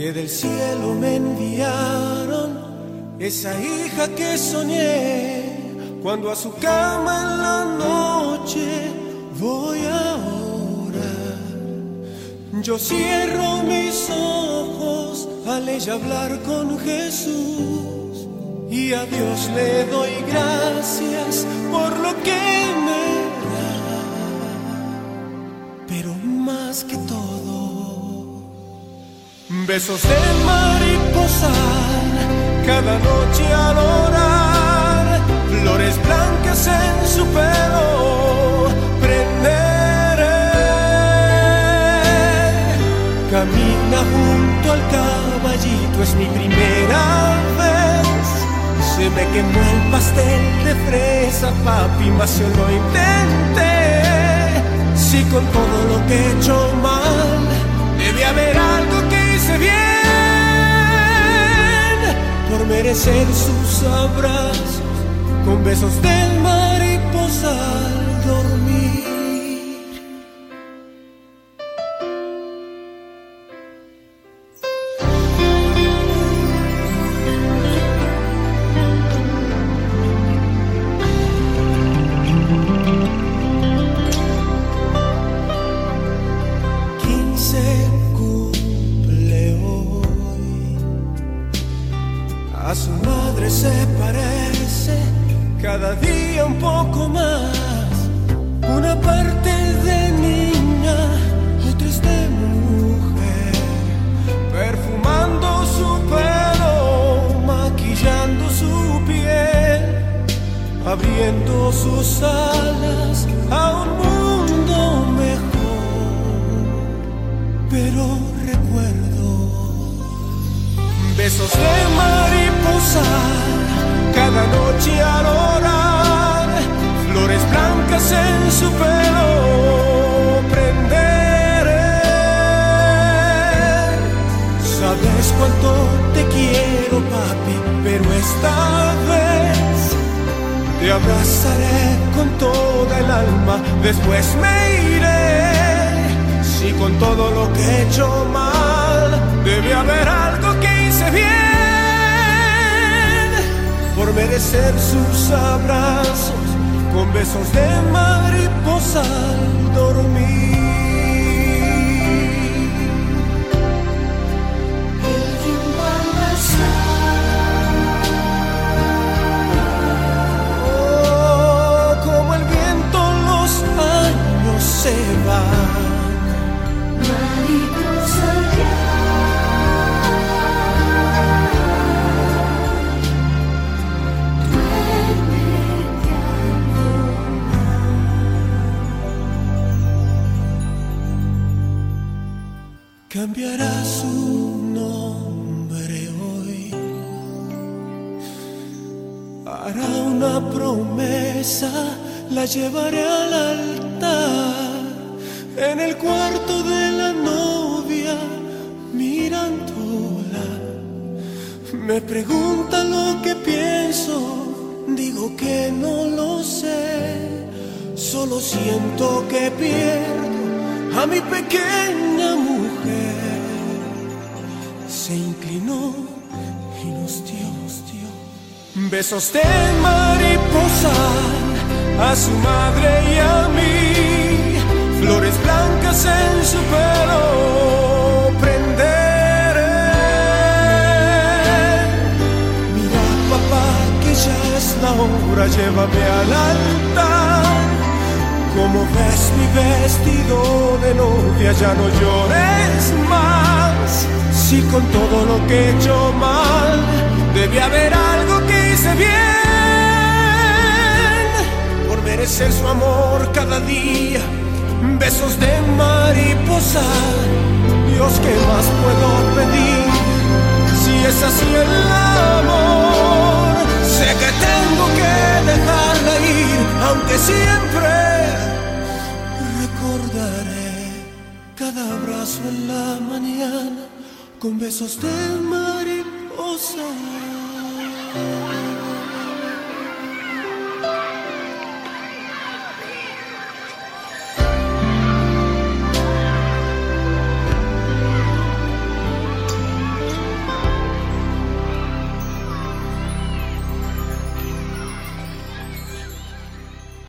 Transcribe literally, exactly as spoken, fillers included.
que del cielo me enviaron, esa hija que soñé cuando a su cama en la noche voy a orar. Yo cierro mis ojos al ella hablar con Jesús y a Dios le doy gracias por lo que me da, pero más que todo, besos de mariposa cada noche al orar, flores blancas en su pelo prenderé. Camina junto al caballito, es mi primera vez. Se me quemó el pastel de fresa, papi, mas yo lo intenté. Si con todo lo que he hecho mal, debe haber algo que hice bien por merecer sus abrazos con besos de mariposa al dormir. A su madre se parece cada día un poco más. Una parte de niña, otra es de mujer. Perfumando su pelo, maquillando su piel, abriendo sus alas a un mundo mejor. Pero recuerdo besos de mariposa cada noche al orar, flores blancas en su pelo prenderé. Sabes cuánto te quiero, papi, pero esta vez te abrazaré con toda el alma, después me iré. Si con todo lo que he hecho mal, debe haber algo que hice bien por merecer sus abrazos con besos de mariposa al dormir. El tiempo al pasar, Oh, como el viento los años se van, mariposa ya. cambiará su nombre hoy, hará una promesa, la llevaré al altar, en el cuarto de la novia, mirándola. Me pregunta lo que pienso, digo que no lo sé, solo siento que pierdo a mi pequeña mujer. Se inclinó y nos dio, nos dio besos de mariposa a su madre y a mí, flores blancas en su pelo prenderé. Mira, papá, que ya es la hora, llévame al altar. Como ves mi vestido de novia, ya no llores más. Si con todo lo que he hecho mal, debe haber algo que hice bien por merecer su amor cada día. Besos de mariposa, Dios, ¿qué más puedo pedir? Si es así el amor, sé que tengo que dejarla ir, aunque siempre recordaré cada abrazo en la mañana con besos de mariposa.